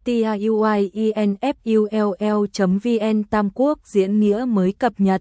tiuinfull.vn Tam Quốc diễn nghĩa mới cập nhật.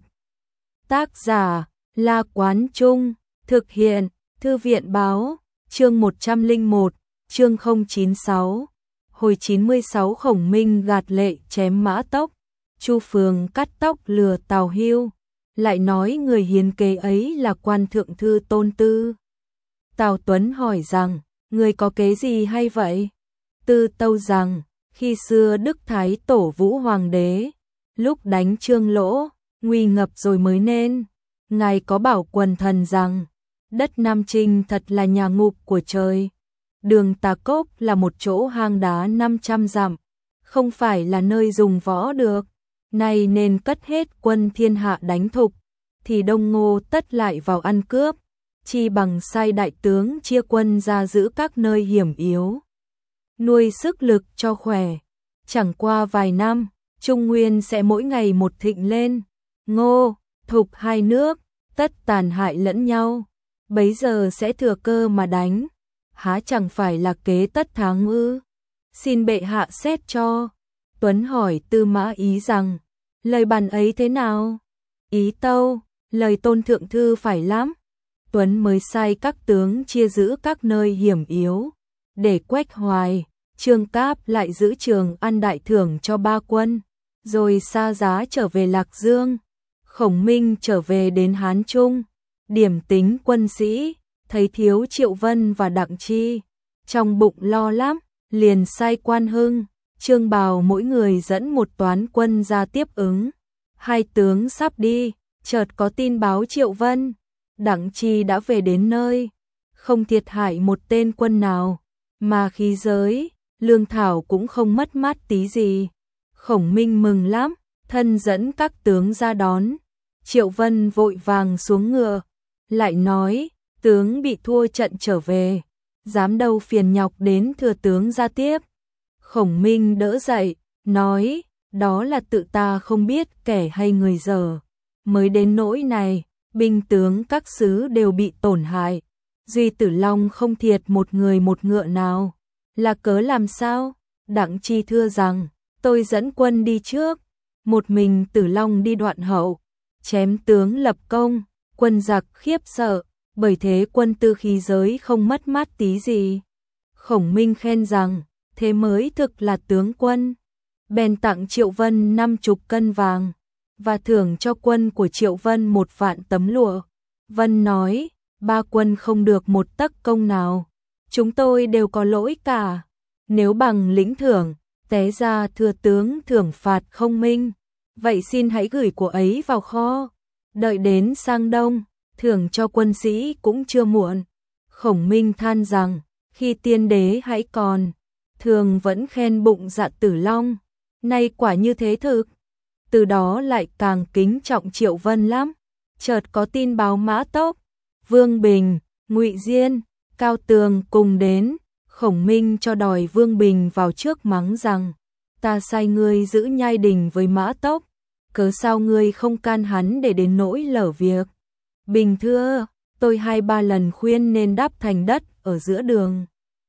Tác giả La Quán Trung, thực hiện Thư viện Báo, chương 101, chương 096. Hồi 96 Khổng Minh gạt lệ chém Mã Tốc, Chu Phường cắt tóc lừa Tào Hưu, lại nói người hiến kế ấy là quan thượng thư Tôn Tư. Tào Tuấn hỏi rằng, người có kế gì hay vậy? Tư tâu rằng, khi xưa Đức Thái Tổ Vũ Hoàng đế, lúc đánh Trương Lỗ, nguy ngập rồi mới nên, ngài có bảo quần thần rằng, đất Nam Trinh thật là nhà ngục của trời. Đường Tà Cốc là một chỗ hang đá 500 dặm, không phải là nơi dùng võ được. Nay nên cất hết quân thiên hạ đánh thục, thì Đông Ngô tất lại vào ăn cướp, chi bằng sai đại tướng chia quân ra giữ các nơi hiểm yếu, nuôi sức lực cho khỏe. Chẳng qua vài năm, Trung Nguyên sẽ mỗi ngày một thịnh lên, Ngô, Thục hai nước, tất tàn hại lẫn nhau, bấy giờ sẽ thừa cơ mà đánh, há chẳng phải là kế tất thắng ư? Xin bệ hạ xét cho. Tuấn hỏi Tư Mã Ý rằng, lời bàn ấy thế nào? Ý tâu, lời Tôn thượng thư phải lắm. Tuấn mới sai các tướng chia giữ các nơi hiểm yếu, để Quách Hoài, Trương Cáp lại giữ Trường An đại thưởng cho 3 quân, rồi xa giá trở về Lạc Dương. Khổng Minh trở về đến Hán Trung, điểm tính quân sĩ, thấy thiếu Triệu Vân và Đặng Chi, trong bụng lo lắm, liền sai Quan Hưng, Trương Bào mỗi người dẫn một toán quân ra tiếp ứng. Hai tướng sắp đi, chợt có tin báo Triệu Vân, Đặng Chi đã về đến nơi, không thiệt hại một tên quân nào, mà khí giới, lương thảo cũng không mất mát tí gì. Khổng Minh mừng lắm, thân dẫn các tướng ra đón. Triệu Vân vội vàng xuống ngựa, lại nói, tướng bị thua trận trở về, dám đâu phiền nhọc đến thừa tướng ra tiếp. Khổng Minh đỡ dậy, nói, đó là tự ta không biết kẻ hay người dở, mới đến nỗi này, binh tướng các xứ đều bị tổn hại, duy Tử Long không thiệt một người một ngựa nào, là cớ làm sao? Đặng Chi thưa rằng, tôi dẫn quân đi trước, một mình Tử Long đi đoạn hậu, chém tướng lập công, quân giặc khiếp sợ, bởi thế quân tư khí giới không mất mát tí gì. Khổng Minh khen rằng, thế mới thực là tướng quân. Bèn tặng Triệu Vân 50 cân vàng, và thưởng cho quân của Triệu Vân 1 vạn tấm lụa. Vân nói, 3 quân không được một tấc công nào, chúng tôi đều có lỗi cả. Nếu bằng lĩnh thưởng, té ra thừa tướng thưởng phạt không minh, vậy xin hãy gửi của ấy vào kho, đợi đến sang đông, thưởng cho quân sĩ cũng chưa muộn. Khổng Minh than rằng, khi tiên đế hãy còn, thường vẫn khen bụng dạ Tử Long, nay quả như thế thực. Từ đó lại càng kính trọng Triệu Vân lắm. Chợt có tin báo Mã Tốc, Vương Bình, Ngụy Diên, Cao Tường cùng đến. Khổng Minh cho đòi Vương Bình vào trước mắng rằng, ta sai ngươi giữ nhai đình với Mã Tốc, cớ sao ngươi không can hắn để đến nỗi lở việc? Bình thưa, tôi 2-3 lần khuyên nên đắp thành đất ở giữa đường,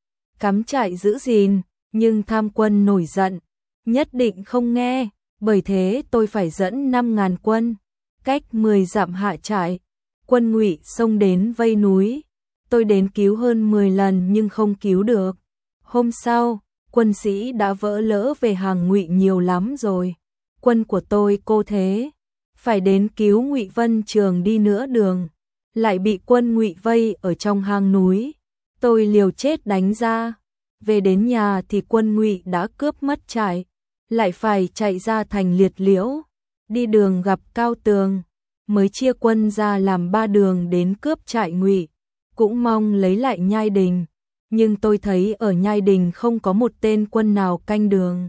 cắm trại giữ gìn, nhưng tham quân nổi giận, nhất định không nghe, bởi thế tôi phải dẫn 5.000 quân, cách 10 dặm hạ trại. Quân Ngụy xông đến vây núi, tôi đến cứu hơn 10 lần nhưng không cứu được. Hôm sau, quân sĩ đã vỡ lỡ về hàng Ngụy nhiều lắm rồi. Quân của tôi cô thế, phải đến cứu Ngụy Vân Trường đi nửa đường, lại bị quân Ngụy vây ở trong hang núi. Tôi liều chết đánh ra, về đến nhà thì quân Ngụy đã cướp mất trại, lại phải chạy ra thành Liệt Liễu, đi đường gặp Cao Tường, mới chia quân ra làm 3 đường đến cướp trại Ngụy, cũng mong lấy lại nhai đình, nhưng tôi thấy ở nhai đình không có một tên quân nào canh đường.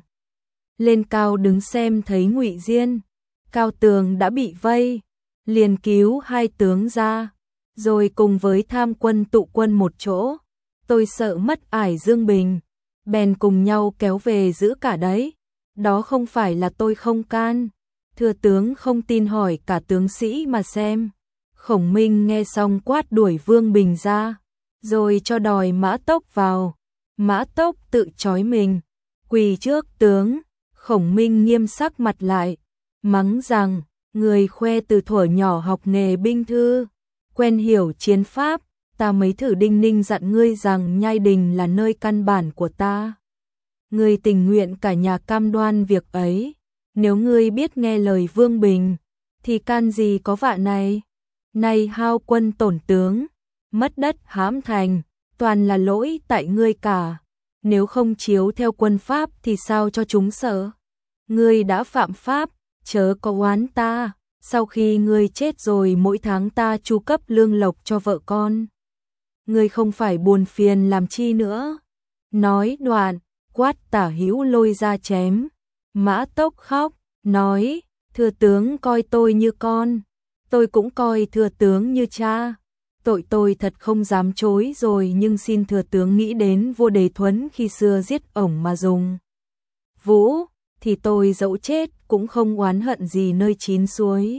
Lên cao đứng xem thấy Ngụy Diên, Cao Tường đã bị vây, liền cứu 2 tướng ra, rồi cùng với tham quân tụ quân một chỗ. Tôi sợ mất ải Dương Bình, bèn cùng nhau kéo về giữ cả đấy. Đó không phải là tôi không can, thừa tướng không tin hỏi cả tướng sĩ mà xem. Khổng Minh nghe xong quát đuổi Vương Bình ra, rồi cho đòi Mã Tốc vào. Mã Tốc tự trói mình, quỳ trước tướng. Khổng Minh nghiêm sắc mặt lại, mắng rằng, người khoe từ thuở nhỏ học nghề binh thư, quen hiểu chiến pháp, ta mấy thử đinh ninh dặn ngươi rằng Nhai Đình là nơi căn bản của ta. Ngươi tình nguyện cả nhà cam đoan việc ấy, nếu ngươi biết nghe lời Vương Bình, thì can gì có vạ này. Nay hao quân tổn tướng, mất đất hãm thành, toàn là lỗi tại ngươi cả. Nếu không chiếu theo quân pháp thì sao cho chúng sợ. Ngươi đã phạm pháp, chớ có oán ta, sau khi ngươi chết rồi mỗi tháng ta chu cấp lương lộc cho vợ con. Ngươi không phải buồn phiền làm chi nữa. Nói đoạn, quát Tả Hữu lôi ra chém. Mã Tốc khóc, nói, thưa tướng coi tôi như con, tôi cũng coi thưa tướng như cha. Tội tôi thật không dám chối rồi, nhưng xin thừa tướng nghĩ đến vua Đề Thuấn khi xưa giết ổng mà dùng vũ, thì tôi dẫu chết cũng không oán hận gì nơi chín suối.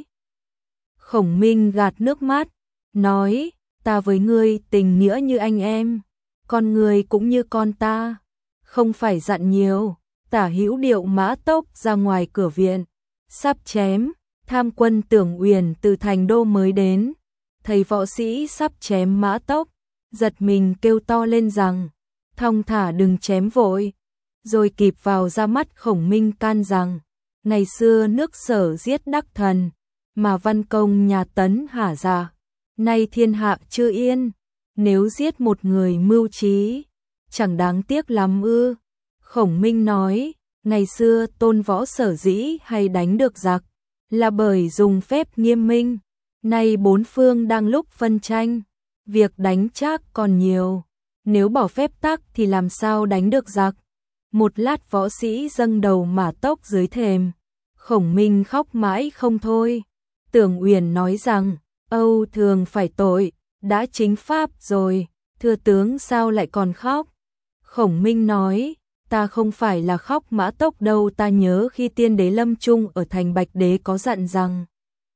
Khổng Minh gạt nước mắt, nói, ta với ngươi tình nghĩa như anh em, con ngươi cũng như con ta, không phải dặn nhiều. Tả Hữu điệu Mã Tốc ra ngoài cửa viện, sắp chém. Tham quân Tưởng Uyển từ thành đô mới đến, thấy võ sĩ sắp chém Mã Tốc, giật mình kêu to lên rằng, thong thả đừng chém vội. Rồi kịp vào ra mắt Khổng Minh can rằng, ngày xưa nước Sở giết đắc thần, mà văn công nhà Tấn hả dạ, nay thiên hạ chưa yên, nếu giết một người mưu trí, chẳng đáng tiếc lắm ư. Khổng Minh nói, ngày xưa Tôn Võ sở dĩ hay đánh được giặc, là bởi dùng phép nghiêm minh. Nay bốn phương đang lúc phân tranh, việc đánh chắc còn nhiều, nếu bỏ phép tắc thì làm sao đánh được giặc. Một lát võ sĩ dâng đầu Mã Tốc dưới thềm, Khổng Minh khóc mãi không thôi. Tưởng Uyển nói rằng, Âu thường phải tội, đã chính pháp rồi, thưa tướng sao lại còn khóc. Khổng Minh nói, ta không phải là khóc Mã Tốc đâu, ta nhớ khi tiên đế lâm chung ở thành Bạch Đế có dặn rằng,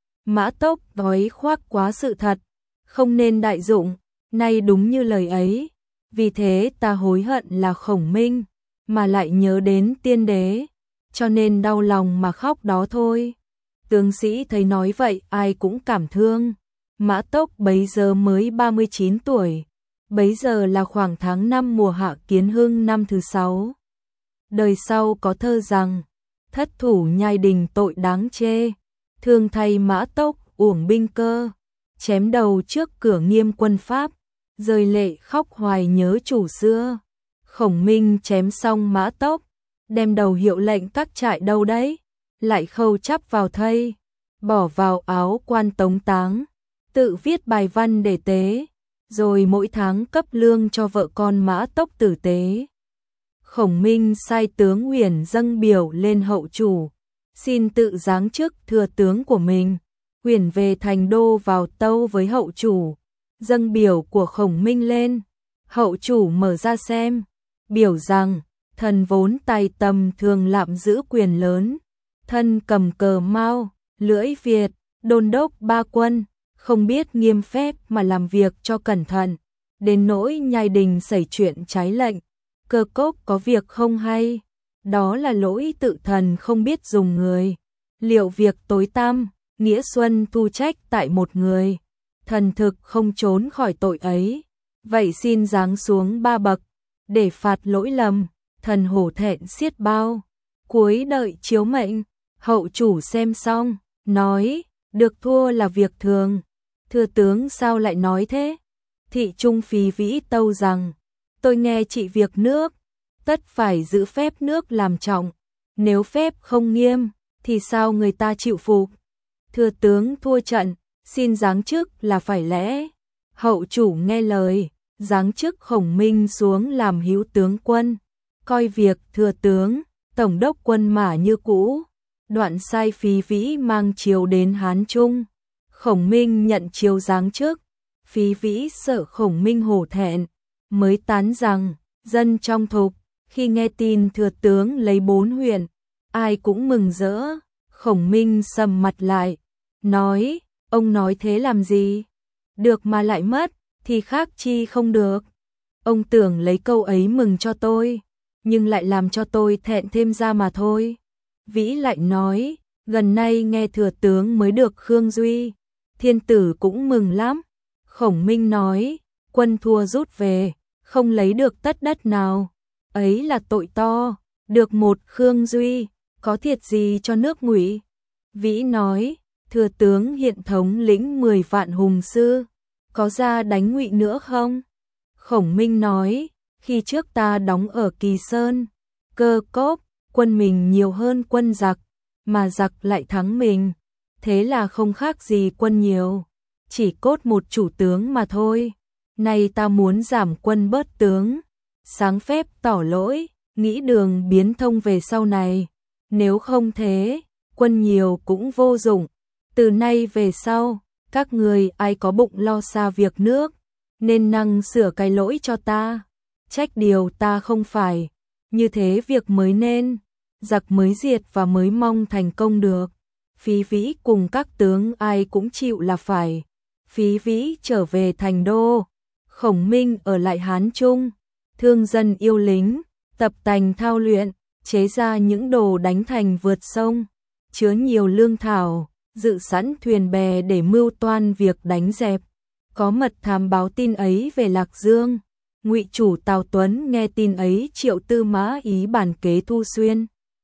Mã Tốc nói khoác quá sự thật, không nên đại dụng, nay đúng như lời ấy, vì thế ta hối hận là Khổng Minh, mà lại nhớ đến tiên đế, cho nên đau lòng mà khóc đó thôi. Tướng sĩ thấy nói vậy ai cũng cảm thương. Mã Tốc bấy giờ mới 39 tuổi, bấy giờ là khoảng tháng 5 mùa hạ Kiến Hưng năm thứ 6. Đời sau có thơ rằng, thất thủ Nhai Đình tội đáng chê, thương thay Mã Tốc uổng binh cơ, chém đầu trước cửa nghiêm quân Pháp, rơi lệ khóc hoài nhớ chủ xưa. Khổng Minh chém xong Mã Tốc, đem đầu hiệu lệnh các trại đâu đấy, lại khâu chắp vào thây, bỏ vào áo quan tống táng, tự viết bài văn để tế, rồi mỗi tháng cấp lương cho vợ con Mã Tốc tử tế. Khổng Minh sai tướng Uyển dâng biểu lên hậu chủ, xin tự giáng chức thừa tướng của mình. Uyển về thành đô vào tâu với hậu chủ, dâng biểu của Khổng Minh lên. Hậu chủ mở ra xem, biểu rằng, thần vốn tài tầm thường lạm giữ quyền lớn, thân cầm cờ Mao, lưỡi Việt, đôn đốc ba quân, không biết nghiêm phép mà làm việc cho cẩn thận, đến nỗi Nhai Đình xảy chuyện trái lệnh, Cơ Cốc có việc không hay, đó là lỗi tự thần không biết dùng người. Liệu việc tối tăm, nghĩa xuân thu trách tại một người, thần thực không trốn khỏi tội ấy, vậy xin giáng xuống 3 bậc, để phạt lỗi lầm. Thần hổ thẹn xiết bao, cuối đợi chiếu mệnh. Hậu chủ xem xong, nói, được thua là việc thường, thưa tướng sao lại nói thế. Thị trung phí vĩ tâu rằng, tôi nghe trị việc nước, tất phải giữ phép nước làm trọng, nếu phép không nghiêm, thì sao người ta chịu phục. Thưa tướng thua trận, xin giáng chức là phải lẽ. Hậu chủ nghe lời, giáng chức Khổng Minh xuống làm hữu tướng quân, coi việc thừa tướng, tổng đốc quân mã như cũ. Đoạn sai Phí Vĩ mang chiếu đến Hán Trung. Khổng Minh nhận chiếu giáng chức. Phí Vĩ sợ Khổng Minh hổ thẹn, mới tán rằng, dân trong thục, khi nghe tin thừa tướng lấy 4 huyện, ai cũng mừng rỡ. Khổng Minh sầm mặt lại, nói, ông nói thế làm gì? Được mà lại mất, thì khác chi không được. Ông tưởng lấy câu ấy mừng cho tôi. nhưng lại làm cho tôi thẹn thêm ra mà thôi. Vĩ lại nói, gần nay nghe thừa tướng mới được Khương Duy, thiên tử cũng mừng lắm. Khổng Minh nói, quân thua rút về, không lấy được tất đất nào, ấy là tội to, được một Khương Duy, có thiệt gì cho nước Ngụy? Vĩ nói, thừa tướng hiện thống lĩnh 10 vạn hùng sư, có ra đánh Ngụy nữa không? Khổng Minh nói, khi trước ta đóng ở Kỳ Sơn, Cơ Cốc, quân mình nhiều hơn quân giặc, mà giặc lại thắng mình, thế là không khác gì quân nhiều, chỉ cốt một chủ tướng mà thôi. Nay ta muốn giảm quân bớt tướng, sáng phép tỏ lỗi, nghĩ đường biến thông về sau này, nếu không thế, quân nhiều cũng vô dụng. Từ nay về sau, các người ai có bụng lo xa việc nước, nên năng sửa cái lỗi cho ta, trách điều ta không phải, như thế việc mới nên, giặc mới diệt và mới mong thành công được. Phí Vĩ cùng các tướng ai cũng chịu là phải. Phí Vĩ trở về thành đô, Khổng Minh ở lại Hán Trung, thương dân yêu lính, tập tành thao luyện, chế ra những đồ đánh thành vượt sông, chứa nhiều lương thảo, dự sẵn thuyền bè để mưu toan việc đánh dẹp. Có mật thám báo tin ấy về Lạc Dương. Ngụy chủ Tào Tuấn nghe tin ấy triệu Tư Mã Ý bản kế Thu Xuyên.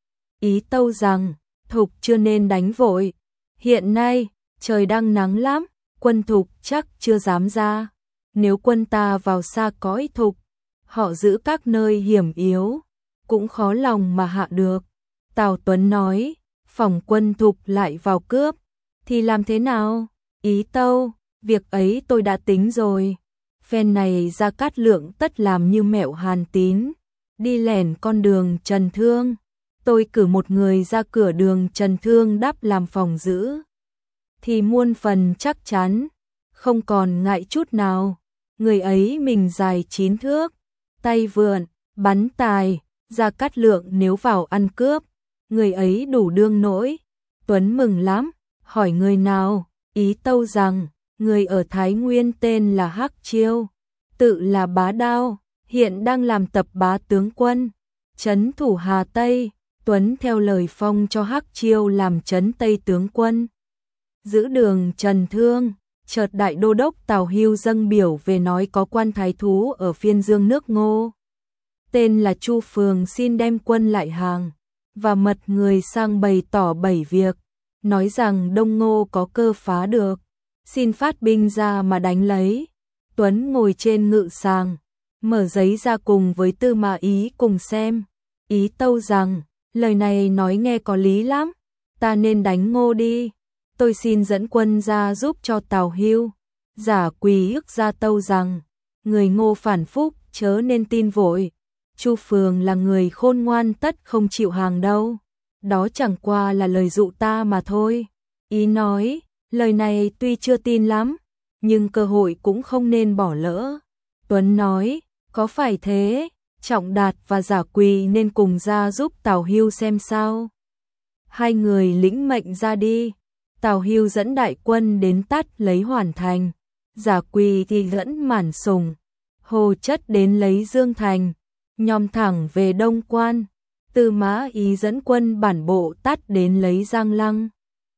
Ý tâu rằng, Thục chưa nên đánh vội. Hiện nay, trời đang nắng lắm, quân Thục chắc chưa dám ra. Nếu quân ta vào xa cõi Thục, họ giữ các nơi hiểm yếu, cũng khó lòng mà hạ được. Tào Tuấn nói, phòng quân Thục lại vào cướp, thì làm thế nào? Ý tâu, việc ấy tôi đã tính rồi. Phen này Gia Cát Lượng tất làm như mẹo Hàn Tín, đi lẻn con đường Trần Thương. Tôi cử một người ra cửa đường Trần Thương đắp làm phòng giữ, thì muôn phần chắc chắn, không còn ngại chút nào. Người ấy mình dài 9 thước, tay vượn, bắn tài, Gia Cát Lượng nếu vào ăn cướp, người ấy đủ đương nỗi. Tuấn mừng lắm, hỏi người nào, ý tâu rằng, người ở Thái Nguyên tên là Hắc Chiêu, tự là Bá Đao, hiện đang làm tập bá tướng quân, trấn thủ Hà Tây. Tuấn theo lời phong cho Hắc Chiêu làm trấn Tây tướng quân, giữ đường Trần Thương. Chợt đại đô đốc Tào Hưu dâng biểu về nói có quan thái thú ở phiên dương nước Ngô, tên là Chu Phường xin đem quân lại hàng, và mật người sang bày tỏ 7 việc, nói rằng Đông Ngô có cơ phá được, xin phát binh ra mà đánh lấy. Tuấn ngồi trên ngự sàng, mở giấy ra cùng với Tư Mã Ý cùng xem. Ý tâu rằng, lời này nói nghe có lý lắm, ta nên đánh Ngô đi. Tôi xin dẫn quân ra giúp cho Tào Hưu. Giả Quỳ ức ra tâu rằng, người Ngô phản phúc chớ nên tin vội. Chu Phường là người khôn ngoan tất không chịu hàng đâu. Đó chẳng qua là lời dụ ta mà thôi. Ý nói, lời này tuy chưa tin lắm, nhưng cơ hội cũng không nên bỏ lỡ. Tuấn nói, có phải thế, Trọng Đạt và Giả Quỳ nên cùng ra giúp Tào Hưu xem sao. Hai người lĩnh mệnh ra đi. Tào Hưu dẫn đại quân đến Tát lấy Hoàn Thành, Giả Quỳ thì dẫn Mản Sùng, Hồ Chất đến lấy Dương Thành, nhòm thẳng về Đông Quan. Tư Mã Ý dẫn quân bản bộ Tát đến lấy Giang Lăng.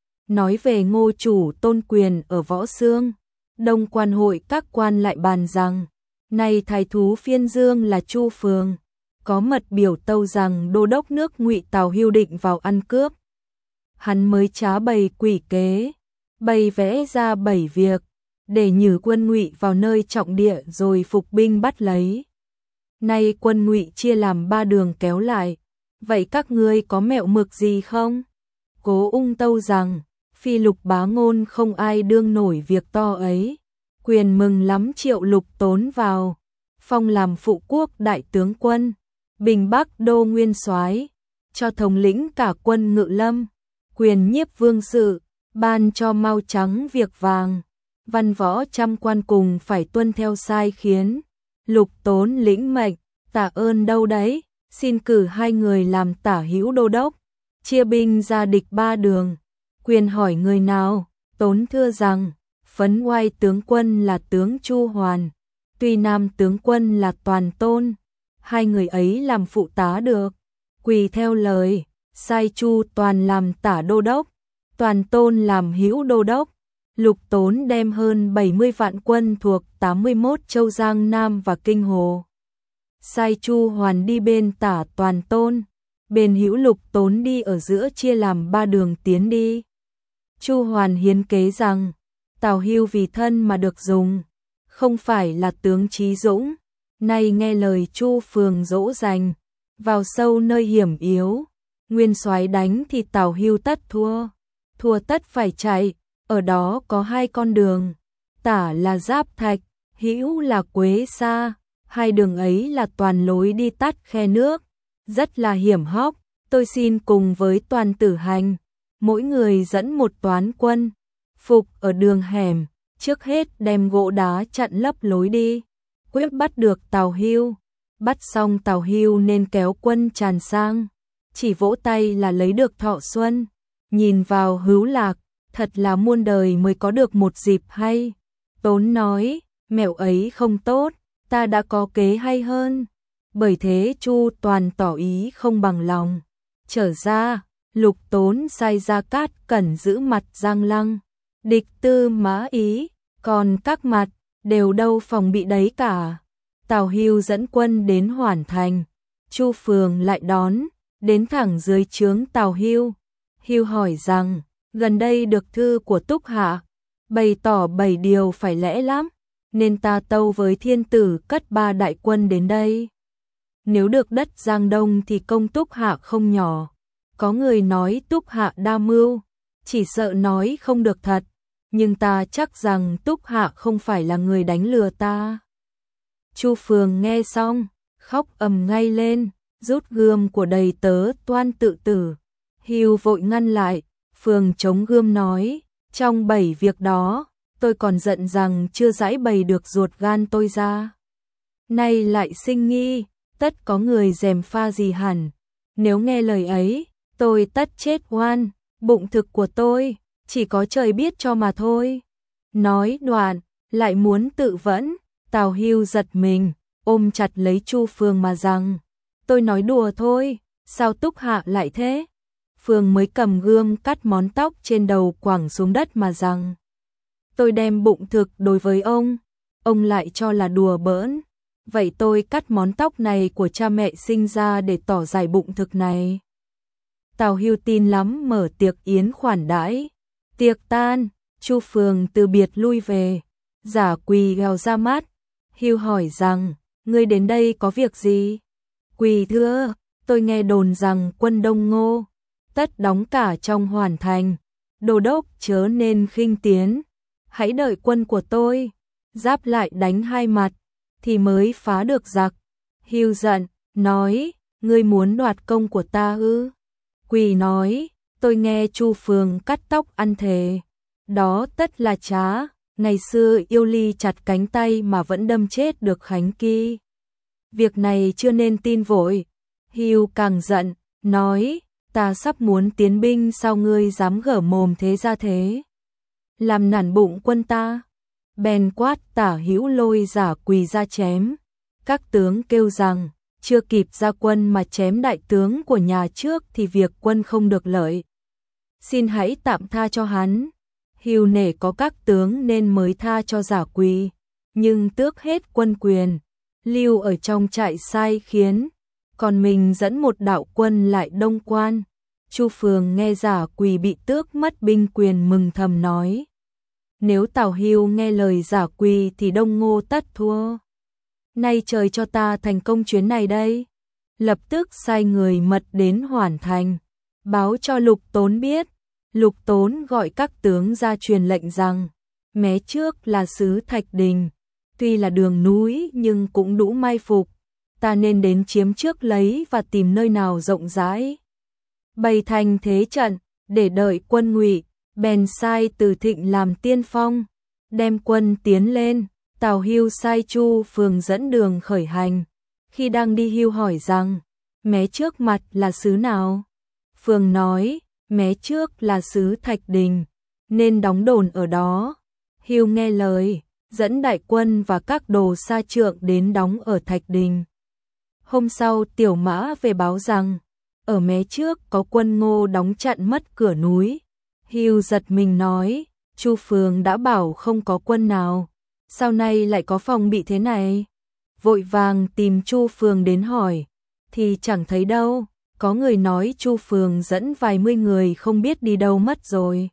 Nói về Ngô chủ tôn quyền ở Võ Xương, Đông Quan hội các quan lại bàn rằng, này thái thú phiên dương là Chu Phường, có mật biểu tâu rằng đô đốc nước Ngụy Tào Hưu định vào ăn cướp. Hắn mới trá bày quỷ kế, bày vẽ ra 7 việc, để nhử quân Ngụy vào nơi trọng địa rồi phục binh bắt lấy. Nay quân Ngụy chia làm 3 đường kéo lại, vậy các ngươi có mẹo mực gì không? Cố Ung tâu rằng, phi Lục Bá Ngôn không ai đương nổi việc to ấy. Quyền mừng lắm triệu Lục Tốn vào, phong làm phụ quốc đại tướng quân, bình Bắc đô nguyên soái, cho thống lĩnh cả quân Ngự Lâm. Quyền nhiếp vương sự, ban cho mau trắng việc vàng, văn võ trăm quan cùng phải tuân theo sai khiến. Lục Tốn lĩnh mệnh, tạ ơn đâu đấy, xin cử 2 người làm tả hữu đô đốc, chia binh ra địch 3 đường. Quyền hỏi người nào, Tốn thưa rằng, Phấn Oai tướng quân là tướng Chu Hoàn, Tuy Nam tướng quân là Toàn Tôn, hai người ấy làm phụ tá được. Quỳ theo lời, sai Chu Toàn làm tả đô đốc, Toàn Tôn làm hữu đô đốc. Lục Tốn đem hơn 70 vạn quân thuộc 81 châu Giang Nam và Kinh Hồ. Sai Chu Hoàn đi bên tả Toàn Tôn, bên hữu Lục Tốn đi ở giữa, chia làm 3 đường tiến đi. Chu Hoàn hiến kế rằng, Tào Hưu vì thân mà được dùng, không phải là tướng trí dũng, nay nghe lời Chu Phường dỗ dành, vào sâu nơi hiểm yếu, nguyên soái đánh thì Tào Hưu tất thua, thua tất phải chạy, ở đó có 2 con đường, tả là Giáp Thạch, hữu là Quế Sa, 2 đường ấy là toàn lối đi tắt khe nước, rất là hiểm hóc, tôi xin cùng với Toàn Tử Hành, mỗi người dẫn một toán quân, phục ở đường hẻm, trước hết đem gỗ đá chặn lấp lối đi, quyết bắt được Tào Hưu. Bắt xong Tào Hưu nên kéo quân tràn sang, chỉ vỗ tay là lấy được Thọ Xuân. Nhìn vào Hữu Lạc, thật là muôn đời mới có được một dịp hay. Tốn nói, mẹo ấy không tốt, ta đã có kế hay hơn. Bởi thế Chu Toàn tỏ ý không bằng lòng. Trở ra, Lục Tốn sai Gia Cát Cẩn giữ mặt Giang Lăng, địch Tư Mã Ý, còn các mặt đều đâu phòng bị đấy cả. Tào Hưu dẫn quân đến Hoàn Thành, Chu Phường lại đón, đến thẳng dưới trướng Tào Hưu. Hưu hỏi rằng, gần đây được thư của Túc Hạ, bày tỏ 7 điều phải lẽ lắm, nên ta tâu với thiên tử cất 3 đại quân đến đây. Nếu được đất Giang Đông thì công Túc Hạ không nhỏ, có người nói Túc Hạ đa mưu, chỉ sợ nói không được thật, nhưng ta chắc rằng Túc Hạ không phải là người đánh lừa ta. Chu Phường nghe xong, khóc ầm ngay lên, rút gươm của đầy tớ toan tự tử. Hưu vội ngăn lại, Phường chống gươm nói, trong 7 việc đó, tôi còn giận rằng chưa giãi bày được ruột gan tôi ra. Nay lại sinh nghi, tất có người gièm pha gì hẳn, nếu nghe lời ấy, tôi tất chết oan, bụng thực của tôi, chỉ có trời biết cho mà thôi. Nói đoạn, lại muốn tự vẫn. Tào Hưu giật mình, ôm chặt lấy Chu Phường mà rằng, tôi nói đùa thôi, sao Túc Hạ lại thế? Phường mới cầm gươm cắt món tóc trên đầu quẳng xuống đất mà rằng, tôi đem bụng thực đối với ông lại cho là đùa bỡn, vậy tôi cắt món tóc này của cha mẹ sinh ra để tỏ giải bụng thực này. Tào Hưu tin lắm, mở tiệc yến khoản đãi, tiệc tan, Chu Phường từ biệt lui về, Giả Quỳ gào ra mắt. Hưu hỏi rằng, ngươi đến đây có việc gì? Quỳ thưa, tôi nghe đồn rằng quân Đông Ngô tất đóng cả trong Hoàn Thành, đô đốc chớ nên khinh tiến, hãy đợi quân của tôi giáp lại đánh 2 mặt thì mới phá được giặc. Hưu giận, nói, ngươi muốn đoạt công của ta ư? Quỳ nói, tôi nghe Chu Phường cắt tóc ăn thề, đó tất là trá. Ngày xưa yêu ly chặt cánh tay mà vẫn đâm chết được Khánh Kỳ. Việc này chưa nên tin vội. Hưu càng giận, nói, ta sắp muốn tiến binh, sao ngươi dám gở mồm thế ra thế? Làm nản bụng quân ta. Bèn quát Tả Hữu lôi Giả Quỳ ra chém. Các tướng kêu rằng, chưa kịp ra quân mà chém đại tướng của nhà trước thì việc quân không được lợi. Xin hãy tạm tha cho hắn. Hưu nể có các tướng nên mới tha cho Giả Quỳ, nhưng tước hết quân quyền, lưu ở trong trại sai khiến, còn mình dẫn một đạo quân lại Đông Quan. Chu Phường nghe Giả Quỳ bị tước mất binh quyền mừng thầm nói, nếu Tào Hưu nghe lời Giả Quỳ thì Đông Ngô tất thua. Nay trời cho ta thành công chuyến này đây. Lập tức sai người mật đến Hoàn Thành, báo cho Lục Tốn biết. Lục Tốn gọi các tướng ra truyền lệnh rằng, mé trước là xứ Thạch Đình, tuy là đường núi nhưng cũng đủ mai phục, ta nên đến chiếm trước lấy và tìm nơi nào rộng rãi, bày thành thế trận để đợi quân Ngụy. Bèn sai Từ Thịnh làm tiên phong, đem quân tiến lên. Tào Hưu sai Chu Phường dẫn đường khởi hành. Khi đang đi, Hưu hỏi rằng, mé trước mặt là xứ nào? Phường nói, mé trước là xứ Thạch Đình, nên đóng đồn ở đó. Hưu nghe lời, dẫn đại quân và các đồ sa trượng đến đóng ở Thạch Đình. Hôm sau Tiểu Mã về báo rằng, ở mé trước có quân Ngô đóng chặn mất cửa núi. Hưu giật mình nói, Chu Phường đã bảo không có quân nào, sao nay lại có phòng bị thế này? Vội vàng tìm Chu Phường đến hỏi, thì chẳng thấy đâu, có người nói Chu Phường dẫn vài mươi người không biết đi đâu mất rồi.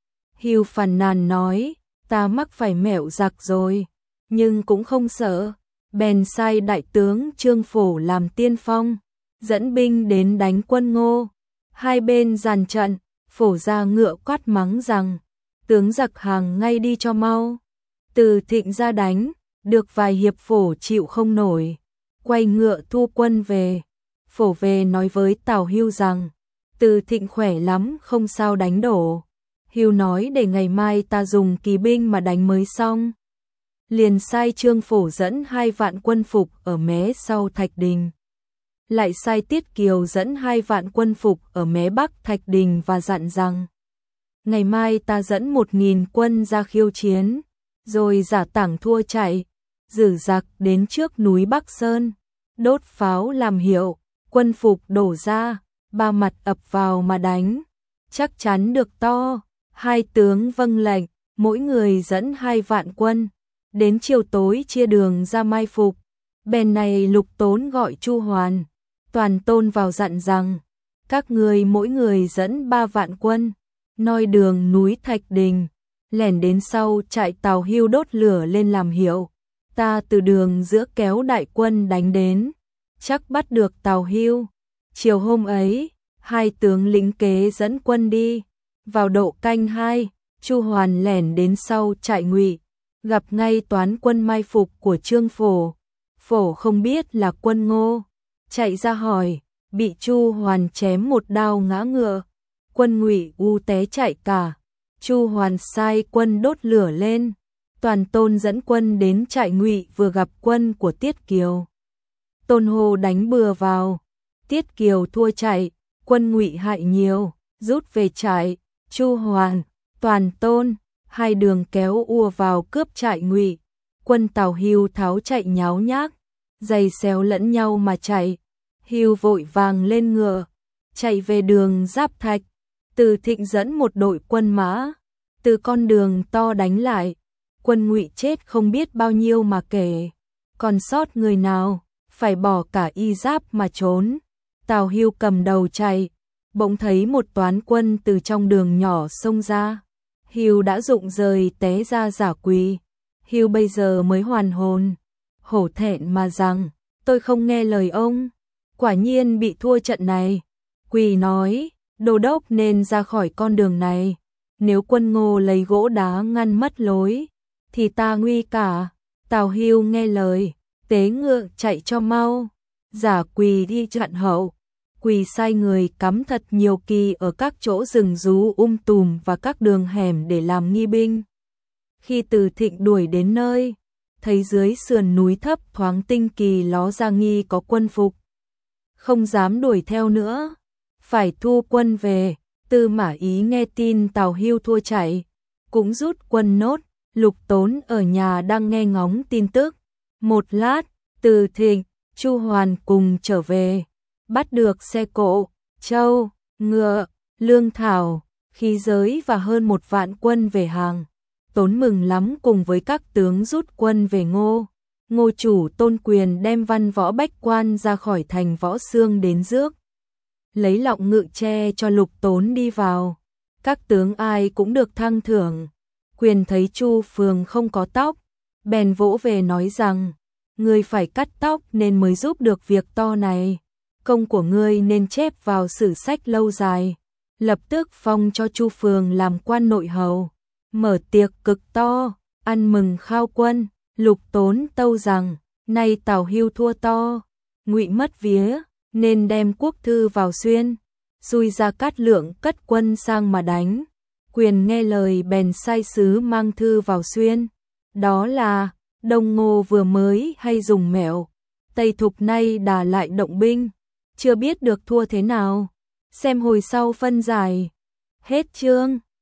Hưu phàn nàn nói, ta mắc phải mẹo giặc rồi, nhưng cũng không sợ, bèn sai đại tướng Trương Phổ làm tiên phong, dẫn binh đến đánh quân Ngô. Hai bên dàn trận, Phổ ra ngựa quát mắng rằng, tướng giặc hàng ngay đi cho mau. Từ Thịnh ra đánh, được vài hiệp Phổ chịu không nổi, quay ngựa thu quân về. Phổ về nói với Tào Hưu rằng, Từ Thịnh khỏe lắm không sao đánh đổ. Hưu nói để ngày mai ta dùng kỳ binh mà đánh mới xong. Liền sai Trương Phổ dẫn 2 vạn quân phục ở mé sau Thạch Đình. Lại sai Tiết Kiều dẫn 2 vạn quân phục ở mé bắc Thạch Đình và dặn rằng, ngày mai ta dẫn 1000 quân ra khiêu chiến, rồi giả tảng thua chạy, rử giặc đến trước núi Bắc Sơn, đốt pháo làm hiệu, quân phục đổ ra, 3 mặt ập vào mà đánh, chắc chắn được to. Hai tướng vâng lệnh, mỗi người dẫn 2 vạn quân, đến chiều tối chia đường ra mai phục. Bèn này Lục Tốn gọi Chu Hoàn, Toàn Tôn vào dặn rằng, các người mỗi người dẫn 3 vạn quân, noi đường núi Thạch Đình, lẻn đến sau trại Tào Hưu đốt lửa lên làm hiệu, ta từ đường giữa kéo đại quân đánh đến, chắc bắt được Tào Hưu. Chiều hôm ấy, 2 tướng lĩnh kế dẫn quân đi, vào độ canh 2, Chu Hoàn lẻn đến sau trại Ngụy, gặp ngay toán quân mai phục của Trương Phổ. Phổ không biết là quân Ngô, chạy ra hỏi, bị Chu Hoàn chém một đao ngã ngựa, quân Ngụy u té chạy cả. Chu Hoàn sai quân đốt lửa lên, Toàn Tôn dẫn quân đến trại Ngụy vừa gặp quân của Tiết Kiều. Tôn Hồ đánh bừa vào, Tiết Kiều thua chạy, quân Ngụy hại nhiều, rút về trại. Chu Hoàn, Toàn Tôn, 2 đường kéo ùa vào cướp trại Ngụy. Quân Tào Hưu tháo chạy nháo nhác, giày xéo lẫn nhau mà chạy. Hưu vội vàng lên ngựa, chạy về đường Giáp Thạch. Từ Thịnh dẫn một đội quân mã, từ con đường to đánh lại. Quân Ngụy chết không biết bao nhiêu mà kể, còn sót người nào, phải bỏ cả y giáp mà trốn. Tào Hưu cầm đầu chạy, bỗng thấy một toán quân từ trong đường nhỏ xông ra. Hưu đã rụng rời té ra giả quỳ. Hưu bây giờ mới hoàn hồn, hổ thẹn mà rằng, tôi không nghe lời ông, quả nhiên bị thua trận này. Quỳ nói, đô đốc nên ra khỏi con đường này, nếu quân Ngô lấy gỗ đá ngăn mất lối, thì ta nguy cả. Tào Hưu nghe lời, tế ngựa chạy cho mau, giả quỳ đi chặn hậu. Quỳ sai người cắm thật nhiều kỳ ở các chỗ rừng rú tùm và các đường hẻm để làm nghi binh. Khi Từ Thịnh đuổi đến nơi, thấy dưới sườn núi thấp thoáng tinh kỳ ló ra nghi có quân phục. Không dám đuổi theo nữa, phải thu quân về. Tư Mã Ý nghe tin Tào Hưu thua chạy, cũng rút quân nốt. Lục Tốn ở nhà đang nghe ngóng tin tức. Một lát, Từ Thịnh, Chu Hoàn cùng trở về, bắt được xe cộ, trâu, ngựa, lương thảo, khí giới và hơn 1 vạn quân về hàng. Tốn mừng lắm, cùng với các tướng rút quân về Ngô. Ngô chủ Tôn Quyền đem văn võ bách quan ra khỏi thành Võ Xương đến rước, lấy lọng ngự tre cho Lục Tốn đi vào. Các tướng ai cũng được thăng thưởng. Quyền thấy Chu Phường không có tóc, bèn vỗ về nói rằng, ngươi phải cắt tóc nên mới giúp được việc to này. Công của ngươi nên chép vào sử sách lâu dài. Lập tức phong cho Chu Phường làm quan nội hầu, mở tiệc cực to, ăn mừng khao quân. Lục Tốn tâu rằng, nay Tào Hưu thua to, Ngụy mất vía, nên đem quốc thư vào xuyên, xui Gia Cát Lượng cất quân sang mà đánh. Quyền nghe lời bèn sai sứ mang thư vào xuyên. Đó là, Đông Ngô vừa mới hay dùng mẹo, Tây Thục nay đà lại động binh, chưa biết được thua thế nào. Xem hồi sau phân giải. Hết chương.